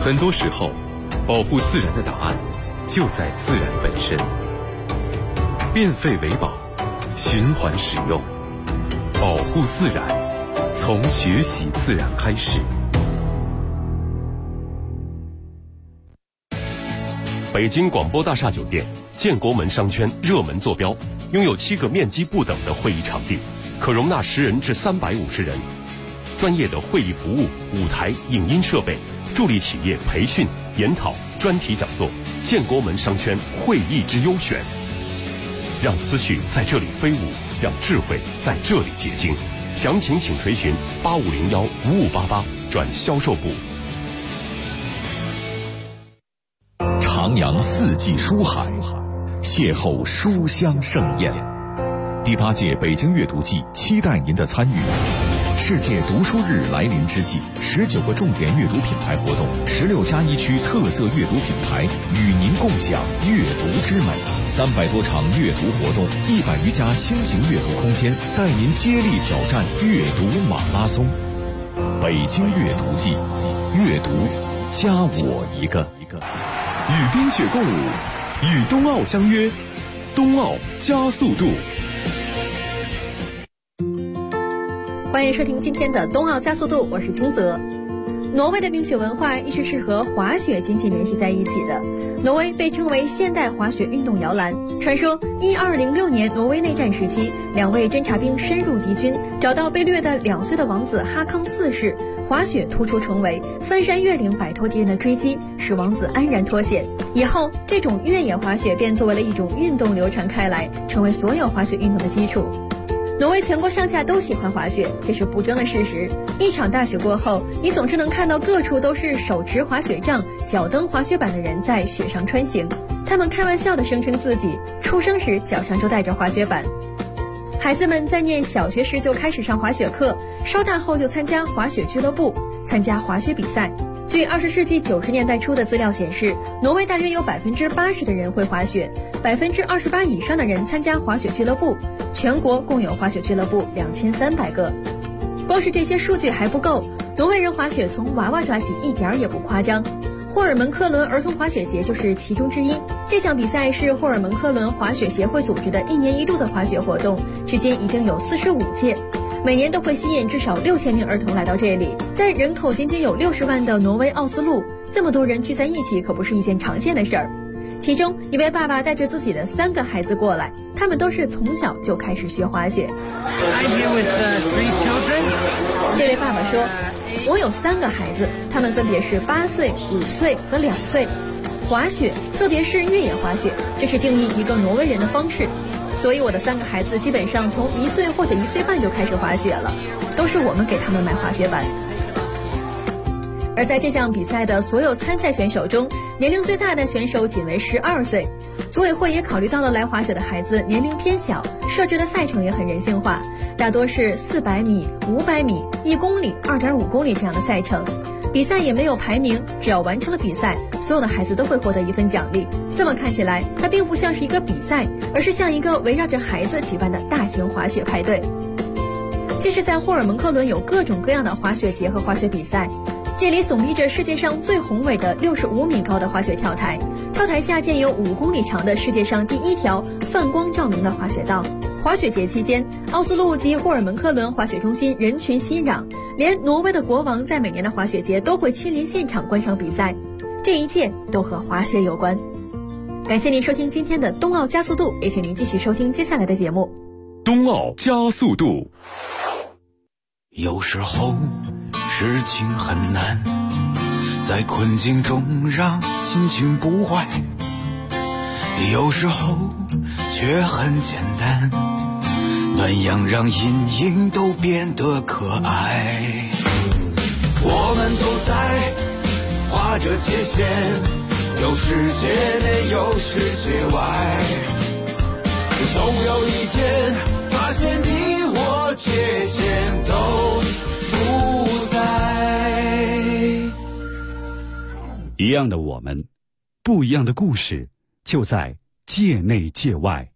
很多时候，保护自然的答案就在自然本身。变废为宝，循环使用，保护自然，从学习自然开始。 北京广播大厦酒店建国门商圈热门坐标，拥有7个面积不等的会议场地，可容纳10人至350人。专业的会议服务、舞台、影音设备，助力企业培训、研讨、专题讲座。建国门商圈会议之优选，让思绪在这里飞舞，让智慧在这里结晶。详情请垂询8501-5588转销售部。 徜徉四季书海，邂逅书香盛宴。第8届北京阅读季期待您的参与。世界读书日来临之际，19个重点阅读品牌活动，16+1区特色阅读品牌与您共享阅读之美，300多场阅读活动，100余家新型阅读空间，带您接力挑战阅读马拉松。北京阅读季，阅读加我一个。 与冰雪共舞，与冬奥相约，冬奥加速度。 欢迎收听今天的冬奥加速度，我是金泽。挪威的冰雪文化一直是和滑雪紧紧联系在一起的。挪威被称为现代滑雪运动摇篮。传说1206年挪威内战时期，2位侦察兵深入敌军，找到被掠的2岁的王子哈康4世，滑雪突出重围，翻山越岭摆脱敌人的追击，使王子安然脱险。以后这种越野滑雪便作为了一种运动流传开来，成为所有滑雪运动的基础。挪威全国上下都喜欢滑雪，这是不争的事实。一场大雪过后，你总是能看到各处都是手持滑雪杖、脚蹬滑雪板的人在雪上穿行。他们开玩笑地声称自己出生时脚上就带着滑雪板。孩子们在念小学时就开始上滑雪课，稍大后就参加滑雪俱乐部，参加滑雪比赛。据20世纪90年代初的资料显示，挪威大约有80%的人会滑雪，28%以上的人参加滑雪俱乐部，全国共有滑雪俱乐部2300个。光是这些数据还不够，挪威人滑雪从娃娃抓起一点儿也不夸张。霍尔门克伦儿童滑雪节就是其中之一。这项比赛是霍尔门克伦滑雪协会组织的1年1度的滑雪活动，至今已经有45届。每年都会吸引至少6000名儿童来到这里。在人口仅仅有60万的挪威奥斯陆，这么多人聚在一起可不是一件常见的事儿。其中一位爸爸带着自己的3个孩子过来，他们都是从小就开始学滑雪。这位爸爸说，我有3个孩子，他们分别是8岁、5岁和2岁。滑雪，特别是越野滑雪，这是定义一个挪威人的方式。所以我的3个孩子基本上从1岁或者1岁半就开始滑雪了，都是我们给他们买滑雪板。而在这项比赛的所有参赛选手中，年龄最大的选手仅为12岁。组委会也考虑到了来滑雪的孩子年龄偏小，设置的赛程也很人性化，大多是400米、500米、1公里、2.5公里这样的赛程。比赛也没有排名，只要完成了比赛，所有的孩子都会获得一份奖励。这么看起来，它并不像是一个比赛，而是像一个围绕着孩子举办的大型滑雪派对。即使在霍尔门克伦有各种各样的滑雪节和滑雪比赛，这里耸立着世界上最宏伟的65米高的滑雪跳台，跳台下建有5公里长的世界上第1条泛光照明的滑雪道。滑雪节期间，奥斯陆及霍尔门克伦滑雪中心人群熙攘，连挪威的国王在每年的滑雪节都会亲临现场观赏比赛。这一切都和滑雪有关。感谢您收听今天的冬奥加速度，也请您继续收听接下来的节目。 冬奥加速度。 有时候事情很难，在困境中让心情不坏，有时候却很简单，那样让阴影都变得可爱。我们都在画着界限，有世界内有世界外，总有一天发现你我界限都不在。 一样的我们，不一样的故事，就在界内界外。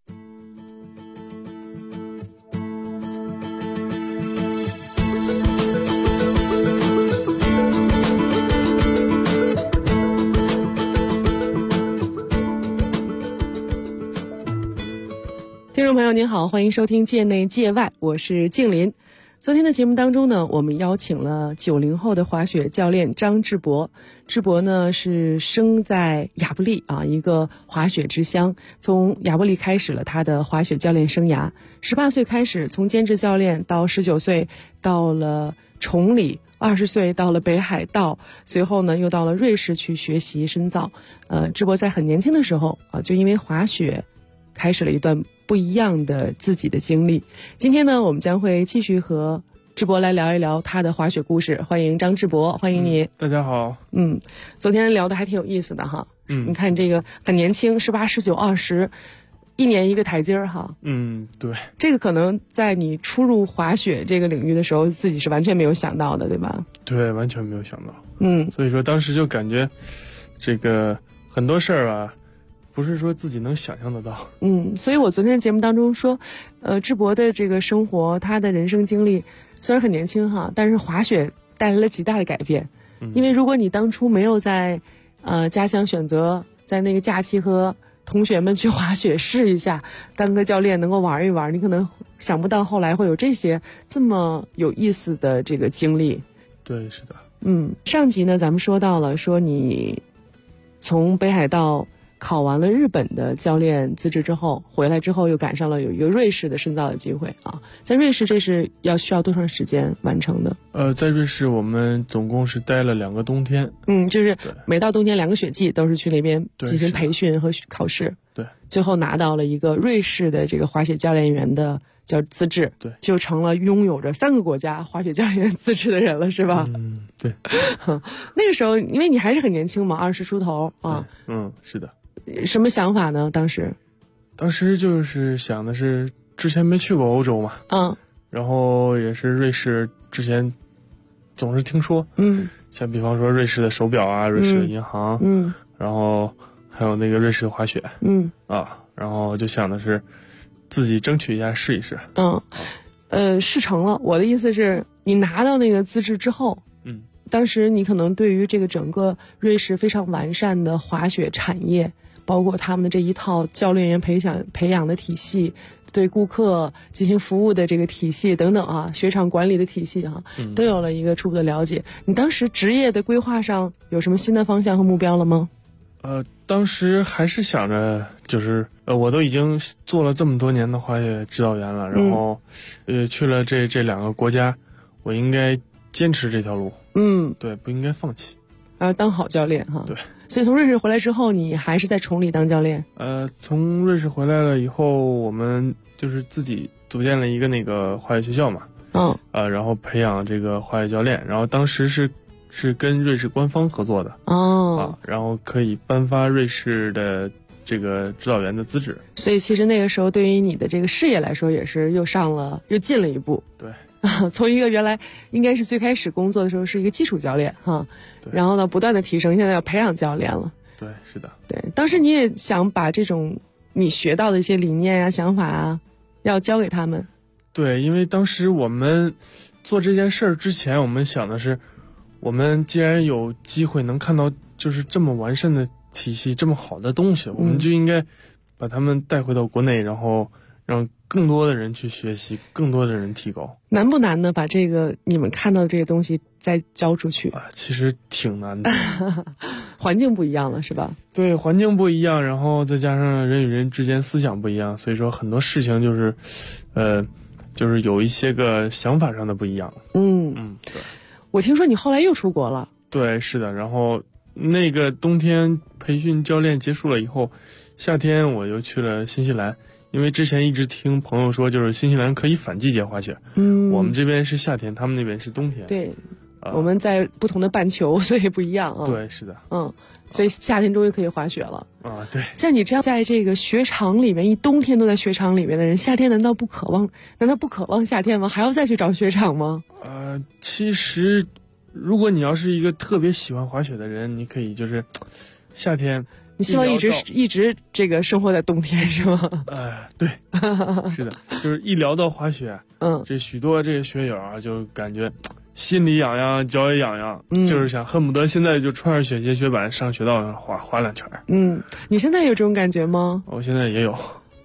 朋友您好，欢迎收听界内界外，我是静林。昨天的节目当中呢，我们邀请了90后的滑雪教练张志博。志博呢是生在亚布力啊，一个滑雪之乡，从亚布力开始了他的滑雪教练生涯。18岁开始，从兼职教练到19岁到了崇礼，20岁到了北海道，随后呢又到了瑞士去学习深造。志博在很年轻的时候啊，就因为滑雪开始了一段不一样的自己的经历。今天呢，我们将会继续和志博来聊一聊他的滑雪故事。欢迎张志博，欢迎你。 大家好。 昨天聊的还挺有意思的哈。你看这个很年轻，18、19、20，一年一个台阶儿哈。 对。 这个可能在你初入滑雪这个领域的时候，自己是完全没有想到的，对吧？ 对，完全没有想到。所以说当时就感觉这个很多事儿吧，不是说自己能想象得到。 所以我昨天的节目当中说，志博的这个生活，他的人生经历虽然很年轻哈，但是滑雪带来了极大的改变。因为如果你当初没有在家乡选择在那个假期和同学们去滑雪试一下，当个教练能够玩一玩，你可能想不到后来会有这么有意思的这个经历。 对，是的。 上集呢咱们说到了，说你从北海道考完了日本的教练资质之后，回来之后又赶上了有一个瑞士的深造的机会啊。在瑞士这是需要多长时间完成的？ 在瑞士我们总共是待了2个冬天。 就是每到冬天2个雪季都是去那边进行培训和考试。 对，最后拿到了一个瑞士的这个滑雪教练员的叫资质。 对， 就成了拥有着3个国家滑雪教练资质的人了，是吧？ 对。 那个时候因为你还是很年轻嘛，20出头啊。 是的。 什么想法呢？当时就是想的是之前没去过欧洲嘛，然后也是瑞士之前总是听说，像比方说瑞士的手表啊，瑞士的银行，然后还有那个瑞士的滑雪，然后就想的是自己争取一下试一试。 试成了。我的意思是你拿到那个资质之后，当时你可能对于这个整个瑞士非常完善的滑雪产业，包括他们的这一套教练员培养的体系，对顾客进行服务的这个体系等等啊，雪场管理的体系啊，都有了一个初步的了解。你当时职业的规划上有什么新的方向和目标了吗？ 当时还是想着就是我都已经做了这么多年的滑雪指导员了，然后去了这2个国家，我应该坚持这条路。对，不应该放弃。 当好教练哈。 对。 所以从瑞士回来之后，你还是在崇礼当教练？ 从瑞士回来了以后，我们就是自己组建了一个那个滑雪学校嘛。然后培养这个滑雪教练，然后当时是跟瑞士官方合作的。然后可以颁发瑞士的这个指导员的资质。 所以其实那个时候对于你的这个事业来说，也是又进了一步。 对。 从一个原来应该是最开始工作的时候是一个基础教练哈，然后呢不断的提升，现在要培养教练了。 对，是的。 对，当时你也想把这种你学到的一些理念啊、想法啊，要教给他们。 对，因为当时我们做这件事儿之前，我们想的是，我们既然有机会能看到就是这么完善的体系、这么好的东西，我们就应该把他们带回到国内，然后让更多的人去学习，更多的人提高。 难不难呢？把这个你们看到的这些东西再交出去？ 其实挺难的。 环境不一样了，是吧？ 对，环境不一样，然后再加上人与人之间思想不一样，所以说很多事情就是有一些个想法上的不一样。对。 我听说你后来又出国了。 对，是的。然后那个冬天培训教练结束了以后，夏天我又去了新西兰。因为之前一直听朋友说，就是新西兰可以反季节滑雪。我们这边是夏天，他们那边是冬天。 对，我们在不同的半球，所以不一样啊。 对，是的。 所以夏天终于可以滑雪了。 对。 像你这样在这个雪场里面，一冬天都在雪场里面的人，夏天难道不渴望夏天吗？还要再去找雪场吗？ 其实，如果你要是一个特别喜欢滑雪的人，你可以就是夏天。 你希望一直这个生活在冬天是吗？ 对，是的，就是一聊到滑雪，这许多这个雪友啊，就感觉心里痒痒，脚也痒痒，就是想恨不得现在就穿上雪鞋、雪板上雪道上滑2圈。 你现在有这种感觉吗？ 我现在也有。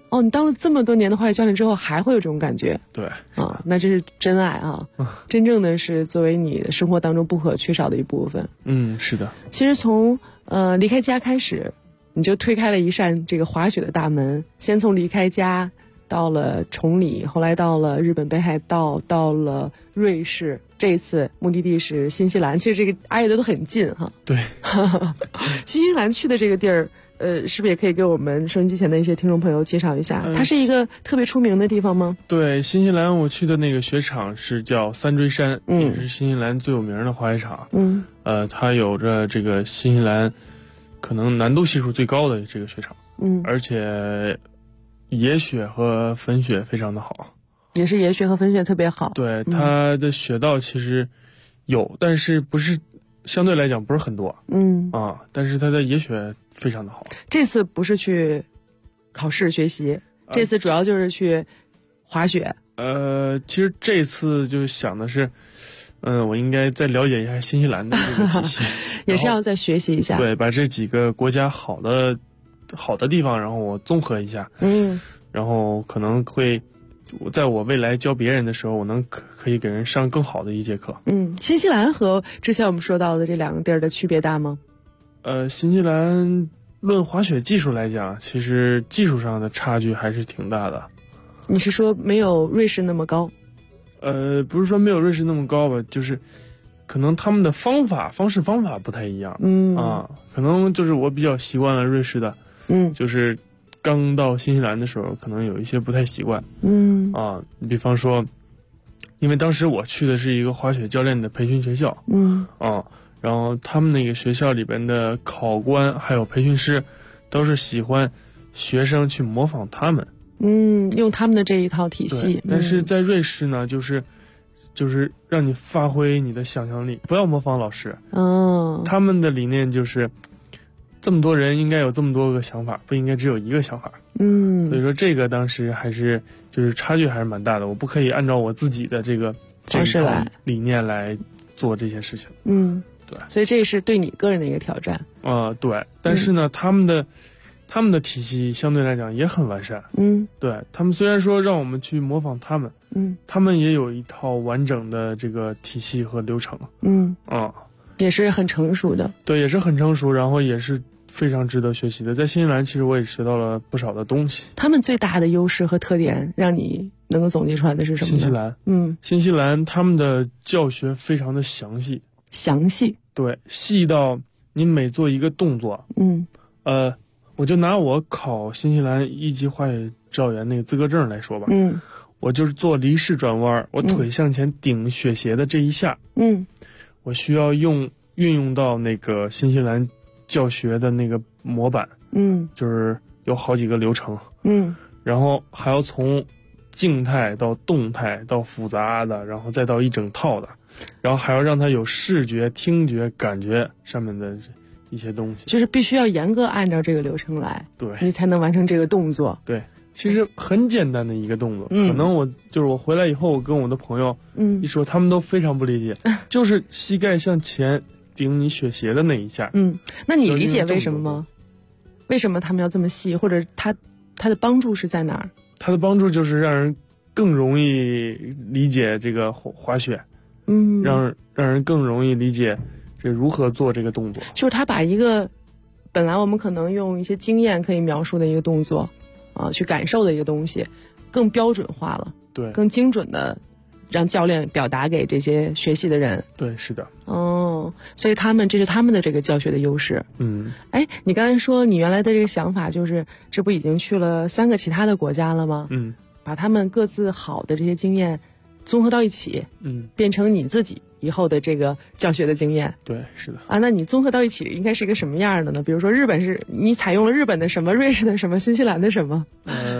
哦，你当了这么多年的滑雪教练之后，还会有这种感觉？ 对啊，那这是真爱啊！真正的是作为你的生活当中不可缺少的一部分。 是的。 其实从离开家开始，你就推开了一扇这个滑雪的大门。先从离开家到了崇礼，后来到了日本北海道，到了瑞士，这一次目的地是新西兰。其实这个挨得都很近哈。 对， 新西兰去的这个地儿。是不是也可以给我们收音机前的一些听众朋友介绍一下？它是一个特别出名的地方吗？ 对，新西兰我去的那个雪场是叫三锥山，也是新西兰最有名的滑雪场。它有着这个新西兰可能难度系数最高的这个雪场。而且野雪和粉雪非常的好。 也是野雪和粉雪特别好。 对，它的雪道其实有，但是不是相对来讲不是很多。但是它的野雪非常的好。 这次不是去考试学习，这次主要就是去滑雪。 其实这次就想的是，我应该再了解一下新西兰的这个体系， 也是要再学习一下。 对，把这几个国家好的地方，然后我综合一下。然后可能会在我未来教别人的时候，我可以给人上更好的一节课。 新西兰和之前我们说到的这两个地儿的区别大吗？ 新西兰论滑雪技术来讲，其实技术上的差距还是挺大的。 你是说没有瑞士那么高？ 不是说没有瑞士那么高吧，就是可能他们的方式不太一样。可能就是我比较习惯了瑞士的，就是刚到新西兰的时候，可能有一些不太习惯。你比方说，因为当时我去的是一个滑雪教练的培训学校。然后他们那个学校里边的考官还有培训师，都是喜欢学生去模仿他们。 用他们的这一套体系。 但是在瑞士呢，就是让你发挥你的想象力，不要模仿老师。他们的理念就是，这么多人应该有这么多个想法，不应该只有一个想法。所以说这个当时还是就是差距还是蛮大的，我不可以按照我自己的这一套理念来做这些事情。对， 所以这是对你个人的一个挑战。 对，但是呢，他们的体系相对来讲也很完善。对，他们虽然说让我们去模仿他们，他们也有一套完整的这个体系和流程。 也是很成熟的。 对，也是很成熟，然后也是非常值得学习的。在新西兰，其实我也学到了不少的东西。 他们最大的优势和特点，让你能够总结出来的是什么呢？ 新西兰他们的教学非常的详细。对，细到你每做一个动作。我就拿我考新西兰1级滑雪指导员那个资格证来说吧。我就是做离式转弯，我腿向前顶雪鞋的这一下。我需要运用到那个新西兰教学的那个模板。就是有好几个流程。然后还要从静态到动态到复杂的，然后再到一整套的，然后还要让它有视觉、听觉、感觉上面的一些东西， 就是必须要严格按照这个流程来， 对， 你才能完成这个动作。 对，其实很简单的一个动作，可能我回来以后，我跟我的朋友一说，他们都非常不理解，就是膝盖向前顶你雪鞋的那一下。 那你理解为什么吗？为什么他们要这么细，或者它的帮助是在哪儿？ 它的帮助就是让人更容易理解这个滑雪，让人更容易理解这如何做这个动作。 就是他把一个本来我们可能用一些经验可以描述的一个动作，去感受的一个东西，更标准化了， 对， 更精准的让教练表达给这些学习的人。 对，是的。 所以这是他们的这个教学的优势。你刚才说你原来的这个想法就是，这不已经去了3个其他的国家了吗？把他们各自好的这些经验综合到一起，变成你自己以后的这个教学的经验。 对，是的。 那你综合到一起应该是一个什么样的呢？比如说日本是你采用了日本的什么，瑞士的什么，新西兰的什么？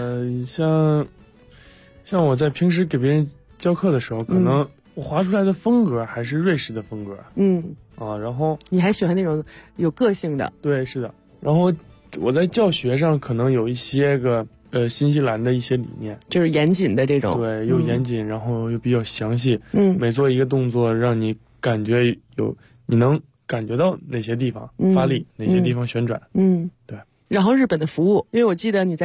像我在平时给别人教课的时候，可能我滑出来的风格还是瑞士的风格。然后你还喜欢那种有个性的？ 对，是的。然后我在教学上可能有一些个新西兰的一些理念， 就是严谨的这种。 对，又严谨，然后又比较详细。每做一个动作，让你感觉你能感觉到哪些地方发力，哪些地方旋转。 对。然后日本的服务，因为我记得你在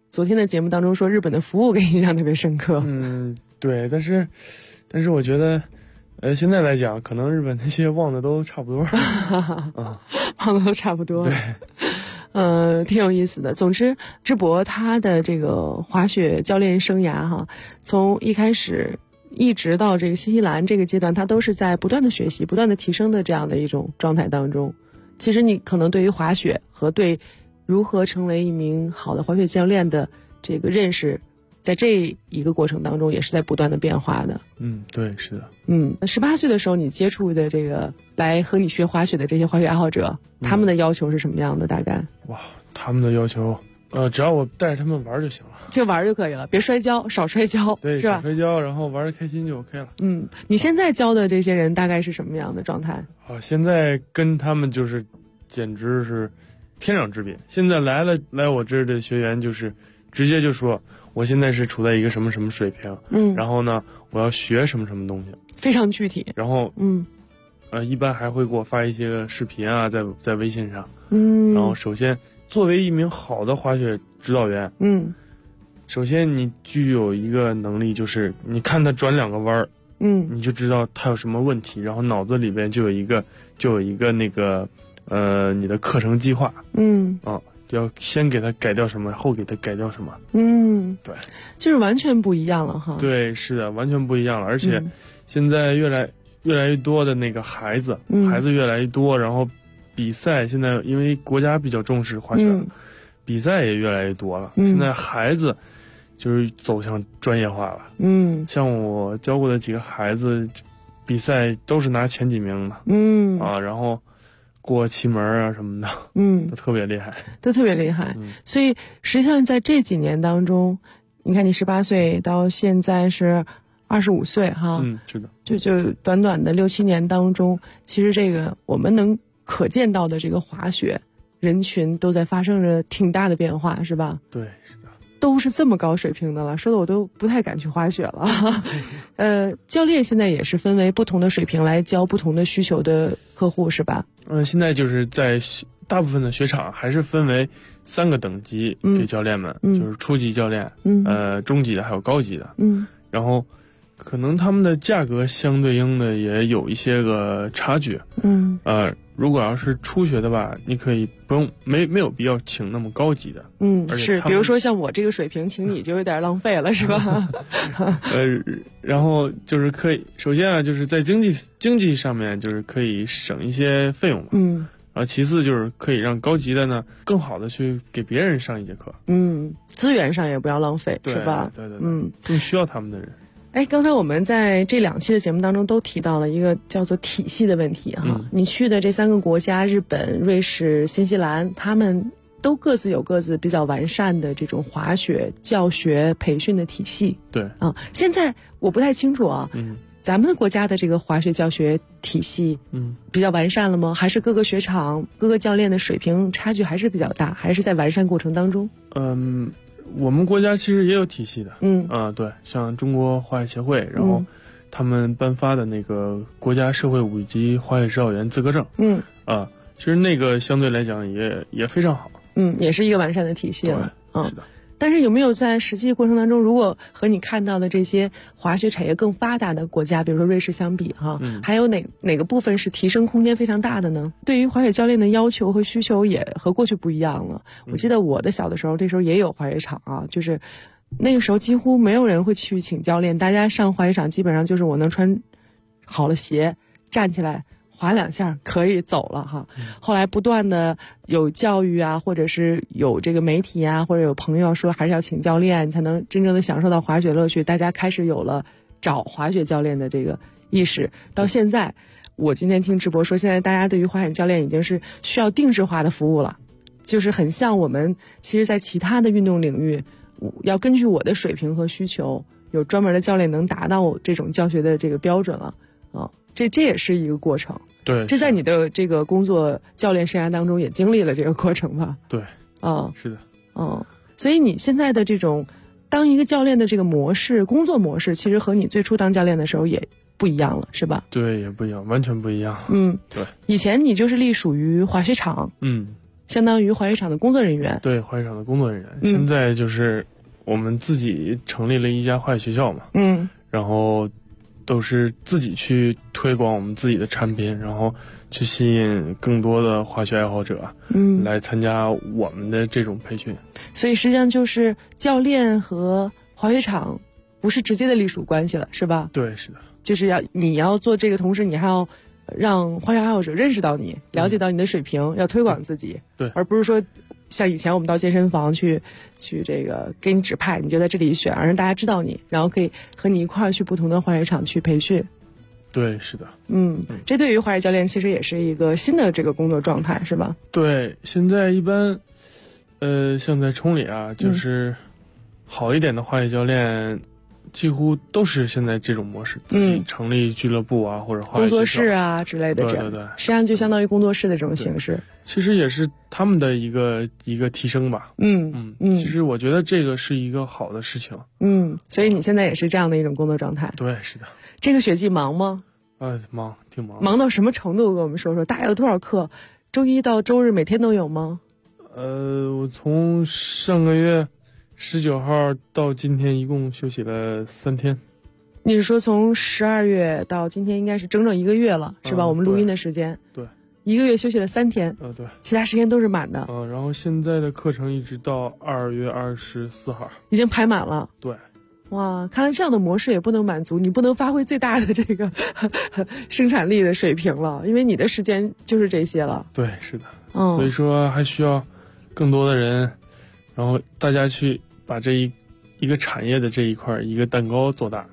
昨天的节目当中说日本的服务给印象特别深刻。 对，但是我觉得，现在来讲，可能日本那些忘的都差不多。 忘的都差不多。 对。 挺有意思的。总之，智博他的这个滑雪教练生涯哈，从一开始一直到这个新西兰这个阶段，他都是在不断的学习、不断的提升的这样的一种状态当中。其实你可能对于滑雪和对如何成为一名好的滑雪教练的这个认识，在这一个过程当中也是在不断的变化的。 对，是的。 18岁的时候你接触的这个来和你学滑雪的这些滑雪爱好者，他们的要求是什么样的？大概？ 哇，他们的要求，只要我带着他们玩就行了， 就玩就可以了，别摔跤，少摔跤， 对， 是吧？ 少摔跤，然后玩得开心就 OK 了。 你现在教的这些人大概是什么样的状态？ 现在跟他们就是简直是天壤之别。现在来我这儿的学员就是直接就说，我现在是处在一个什么什么水平，然后呢，我要学什么什么东西， 非常具体。 然后一般还会给我发一些视频啊，在微信上。然后首先作为一名好的滑雪指导员，首先你具有一个能力，就是你看他转2个弯儿，你就知道他有什么问题，然后脑子里边就有一个那个你的课程计划，要先给他改掉什么，后给他改掉什么。对， 就是完全不一样了哈。 对，是的，完全不一样了。而且现在越来越多的那个孩子越来越多，然后比赛现在因为国家比较重视滑雪，比赛也越来越多了。现在孩子就是走向专业化了。像我教过的几个孩子，比赛都是拿前几名的。然后过旗门啊什么的，都特别厉害， 所以实际上在这几年当中，你看你18岁到现在是25岁哈， 是的， 就短短的6、7年当中，其实这个我们能可见到的这个滑雪人群都在发生着挺大的变化，是吧？ 对，是的， 都是这么高水平的了，说的我都不太敢去滑雪了。教练现在也是分为不同的水平来教不同的需求的客户，是吧？ 现在就是在大部分的雪场还是分为3个等级给教练们，就是初级教练，中级的还有高级的，然后可能他们的价格相对应的也有一些个差距，如果要是初学的吧，你可以不用没有必要请那么高级的， 是，比如说像我这个水平，请你就有点浪费了，是吧？ 然后就是可以，首先啊，就是在经济上面就是可以省一些费用嘛，然后其次就是可以让高级的呢更好的去给别人上一节课， 资源上也不要浪费，是吧？ 对，更需要他们的人。 刚才我们在这2期的节目当中都提到了一个叫做体系的问题哈。你去的这3个国家，日本、瑞士、新西兰，他们都各自有各自比较完善的这种滑雪教学培训的体系。 对现在我不太清楚啊，咱们的国家的这个滑雪教学体系，比较完善了吗？还是各个雪场、各个教练的水平差距还是比较大，还是在完善过程当中？ 我们国家其实也有体系的，对，像中国滑雪协会，然后他们颁发的那个国家社会5级滑雪指导员资格证，其实那个相对来讲也非常好， 也是一个完善的体系了， 是的。 但是有没有在实际过程当中，如果和你看到的这些滑雪产业更发达的国家，比如说瑞士相比哈，还有哪个部分是提升空间非常大的呢？对于滑雪教练的要求和需求也和过去不一样了。我记得我的小的时候，那时候也有滑雪场啊，就是那个时候几乎没有人会去请教练，大家上滑雪场基本上就是我能穿好了鞋站起来滑2下可以走了哈。后来不断的有教育啊，或者是有这个媒体啊，或者有朋友说还是要请教练，你才能真正的享受到滑雪乐趣。大家开始有了找滑雪教练的这个意识。到现在，我今天听直播说，现在大家对于滑雪教练已经是需要定制化的服务了，就是很像我们其实在其他的运动领域，要根据我的水平和需求，有专门的教练能达到这种教学的这个标准了啊。这也是一个过程。 对， 这在你的这个工作教练生涯当中也经历了这个过程吧？ 对，是的， 所以你现在的这种当一个教练的这个模式，工作模式，其实和你最初当教练的时候也不一样了，是吧？ 对，也不一样，完全不一样。 对，以前你就是隶属于滑雪场， 相当于滑雪场的工作人员。 对，滑雪场的工作人员。现在就是我们自己成立了一家滑雪学校嘛，然后都是自己去推广我们自己的产品，然后去吸引更多的滑雪爱好者，来参加我们的这种培训。 所以实际上就是教练和滑雪场不是直接的隶属关系了，是吧？ 对，是的。 就是你要做这个，同时你还要让滑雪爱好者认识到你，了解到你的水平，要推广自己。 对， 而不是说像以前我们到健身房去这个给你指派，你就在这里选，让大家知道你，然后可以和你一块儿去不同的滑雪场去培训。 对，是的。 这对于滑雪教练其实也是一个新的这个工作状态，是吧？ 对，现在一般像在崇礼啊，就是好一点的滑雪教练几乎都是现在这种模式，自己成立俱乐部啊，或者工作室啊之类的，这样对， 实际上就相当于工作室的这种形式。 其实也是他们的一个提升吧。其实我觉得这个是一个好的事情。 所以你现在也是这样的一种工作状态。 对，是的。 这个雪季忙吗？ 忙，挺忙。 忙到什么程度？跟我们说说，大概有多少课？周一到周日每天都有吗？ 我从上个月19号到今天一共休息了3天。 你是说从12月到今天应该是整整1个月了，是吧？我们录音的时间。 对。 1个月休息了3天。 对。 其他时间都是满的。 然后现在的课程一直到2月24号。 已经排满了。 对。 哇，看来这样的模式也不能满足你，不能发挥最大的这个生产力的水平了，因为你的时间就是这些了。 对，是的。所以说还需要更多的人，然后大家去把这一个产业的这一块一个蛋糕做大。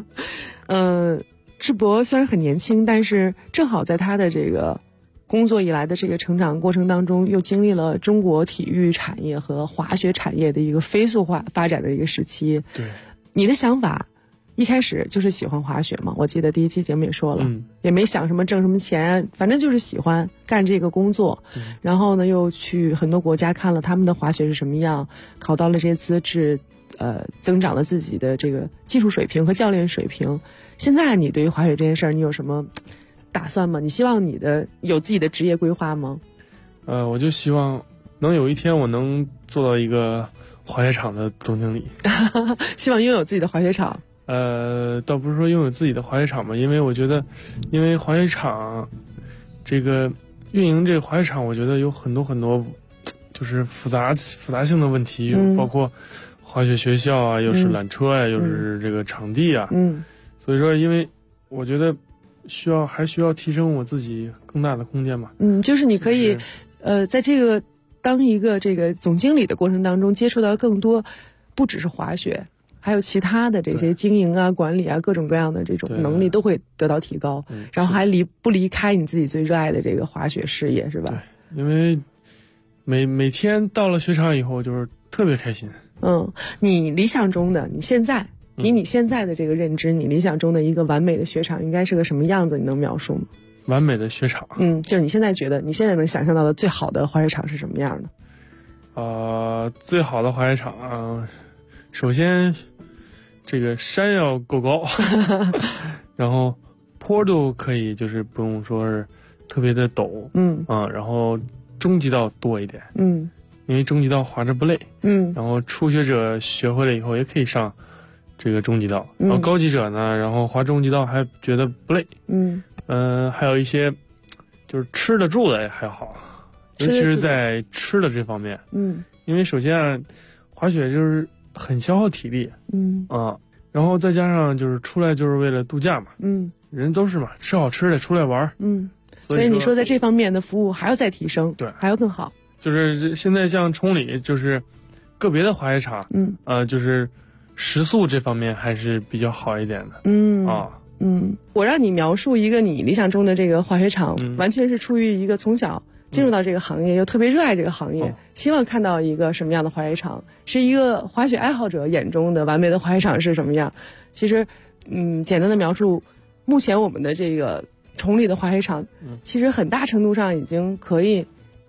智博虽然很年轻，但是正好在他的这个工作以来的这个成长过程当中，又经历了中国体育产业和滑雪产业的一个飞速化发展的一个时期。 对， 你的想法一开始就是喜欢滑雪嘛？我记得第一期节目也说了，也没想什么挣什么钱，反正就是喜欢干这个工作。然后呢，又去很多国家看了他们的滑雪是什么样，考到了这些资质，增长了自己的这个技术水平和教练水平。现在你对于滑雪这件事儿，你有什么打算吗？你希望有自己的职业规划吗？ 我就希望能有一天我能做到一个滑雪场的总经理。 希望拥有自己的滑雪场。 倒不是说拥有自己的滑雪场吧，因为我觉得，因为滑雪场这个运营这个滑雪场，我觉得有很多就是复杂性的问题，包括滑雪学校啊，又是缆车呀，又是这个场地啊。所以说，因为我觉得还需要提升我自己更大的空间嘛。 就是你可以，在这个当一个这个总经理的过程当中，接触到更多，不只是滑雪，还有其他的这些经营啊、管理啊，各种各样的这种能力都会得到提高。然后还不离开你自己最热爱的这个滑雪事业，是吧？ 对，因为每天到了雪场以后，就是特别开心。 你理想中的你现在的这个认知，你理想中的一个完美的雪场应该是个什么样子？你能描述吗？ 完美的雪场， 就是你现在觉得你现在能想象到的最好的滑雪场是什么样的？ 最好的滑雪场啊，首先这个山要够高，然后坡度可以就是不用说是特别的陡，然后中级道多一点，因为中级道滑着不累，然后初学者学会了以后也可以上这个中级道，然后高级者呢，然后滑中级道还觉得不累，还有一些就是吃得住的还好，尤其是在吃的这方面，因为首先啊，滑雪就是很消耗体力，然后再加上就是出来就是为了度假嘛，人都是嘛，吃好吃的出来玩， 所以你说在这方面的服务还要再提升， 对， 还要更好。 就是现在像崇礼，就是个别的滑雪场，就是时速这方面还是比较好一点的， 我让你描述一个你理想中的这个滑雪场，完全是出于一个从小进入到这个行业，又特别热爱这个行业，希望看到一个什么样的滑雪场，是一个滑雪爱好者眼中的完美的滑雪场是什么样。其实简单的描述，目前我们的这个崇礼的滑雪场，其实很大程度上已经可以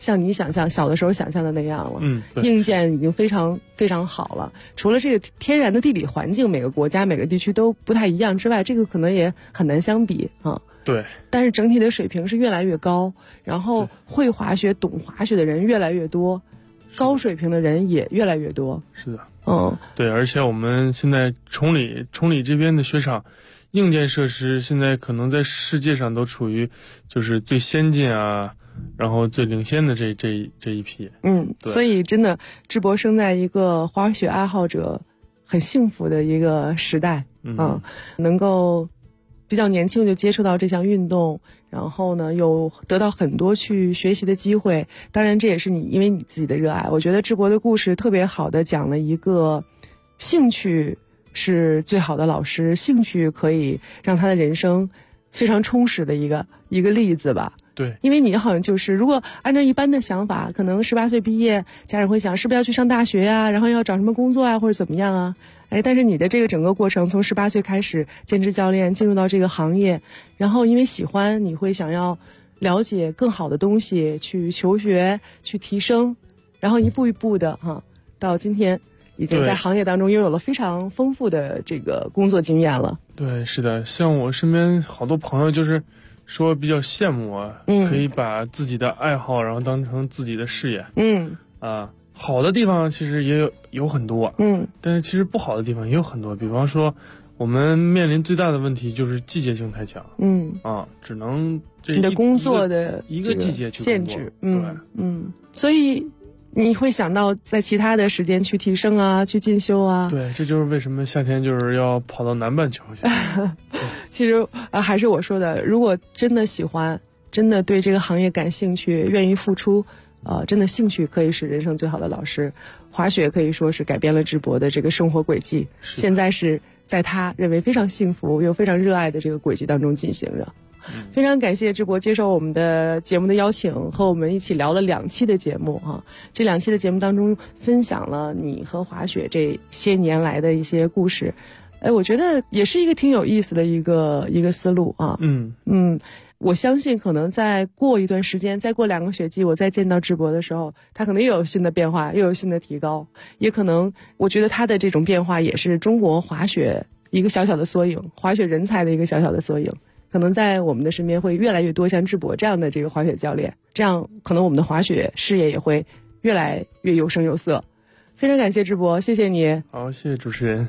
像你小的时候想象的那样了。硬件已经非常非常好了。除了这个天然的地理环境，每个国家每个地区都不太一样之外，这个可能也很难相比啊。 对。 但是整体的水平是越来越高，然后会滑雪、懂滑雪的人越来越多，高水平的人也越来越多。 是的。对，而且我们现在崇礼这边的雪场。硬件设施现在可能在世界上都处于就是最先进啊，然后最领先的这一批。 所以真的智博生在一个滑雪爱好者很幸福的一个时代。能够比较年轻就接触到这项运动，然后呢又得到很多去学习的机会。当然这也是因为你自己的热爱。我觉得智博的故事特别好的讲了一个兴趣是最好的老师，兴趣可以让他的人生非常充实的一个例子吧。 对， 因为你好像就是如果按照一般的想法，可能18岁毕业，家人会想是不是要去上大学啊，然后要找什么工作啊，或者怎么样啊。但是你的这个整个过程，从18岁开始兼职教练，进入到这个行业，然后因为喜欢，你会想要了解更好的东西，去求学，去提升，然后一步一步的到今天已经在行业当中拥有了非常丰富的这个工作经验了。 对，是的，像我身边好多朋友就是说比较羡慕啊，可以把自己的爱好然后当成自己的事业。好的地方其实也有很多，但是其实不好的地方也有很多。比方说我们面临最大的问题就是季节性太强，只能你的工作的一个季节去限制。所以你会想到在其他的时间去提升啊，去进修啊。 对，这就是为什么夏天就是要跑到南半球去。 其实还是我说的，如果真的喜欢，真的对这个行业感兴趣，愿意付出，真的兴趣可以是人生最好的老师。滑雪可以说是改变了智博的这个生活轨迹，现在是在他认为非常幸福又非常热爱的这个轨迹当中进行着。非常感谢智博接受我们的节目的邀请，和我们一起聊了2期的节目这2期的节目当中分享了你和滑雪这些年来的一些故事。我觉得也是一个挺有意思的一个思路啊。我相信可能再过一段时间，再过2个雪季，我再见到智博的时候，他可能又有新的变化，又有新的提高，也可能我觉得他的这种变化也是中国滑雪一个小小的缩影，滑雪人才的一个小小的缩影。可能在我们的身边会越来越多像智博这样的这个滑雪教练，这样可能我们的滑雪事业也会越来越有声有色。非常感谢智博，谢谢你。 好，谢谢主持人。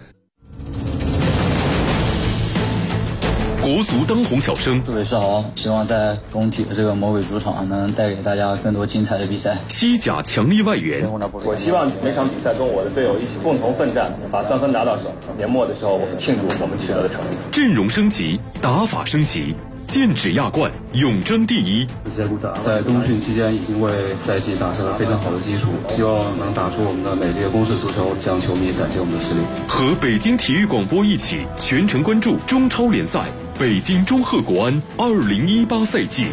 国足当红小生， 各位是好，希望在工体的这个魔鬼主场能带给大家更多精彩的比赛。 西甲强力外援， 我希望每场比赛跟我的队友一起共同奋战，把3分拿到手。年末的时候，我们庆祝我们取得的成绩。 阵容升级，打法升级，剑指亚冠，永争第一。 在冬训期间已经为赛季打下了非常好的基础，希望能打出我们的美丽的攻势足球，向球迷展现我们的实力。 和北京体育广播一起全程关注中超联赛北京中赫国安2018赛季。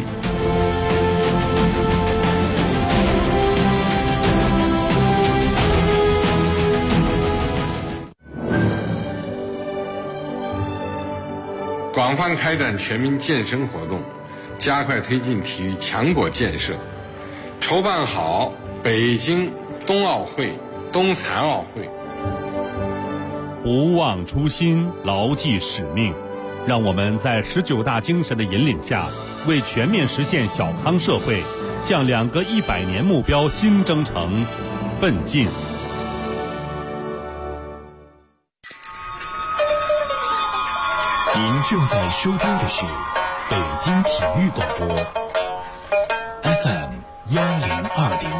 广泛开展全民健身活动，加快推进体育强国建设，筹办好北京冬奥会、冬残奥会。 不忘初心，牢记使命，让我们在19大精神的引领下，为全面实现小康社会，向2个100年目标新征程奋进。 您正在收听的是北京体育广播 FM 1020。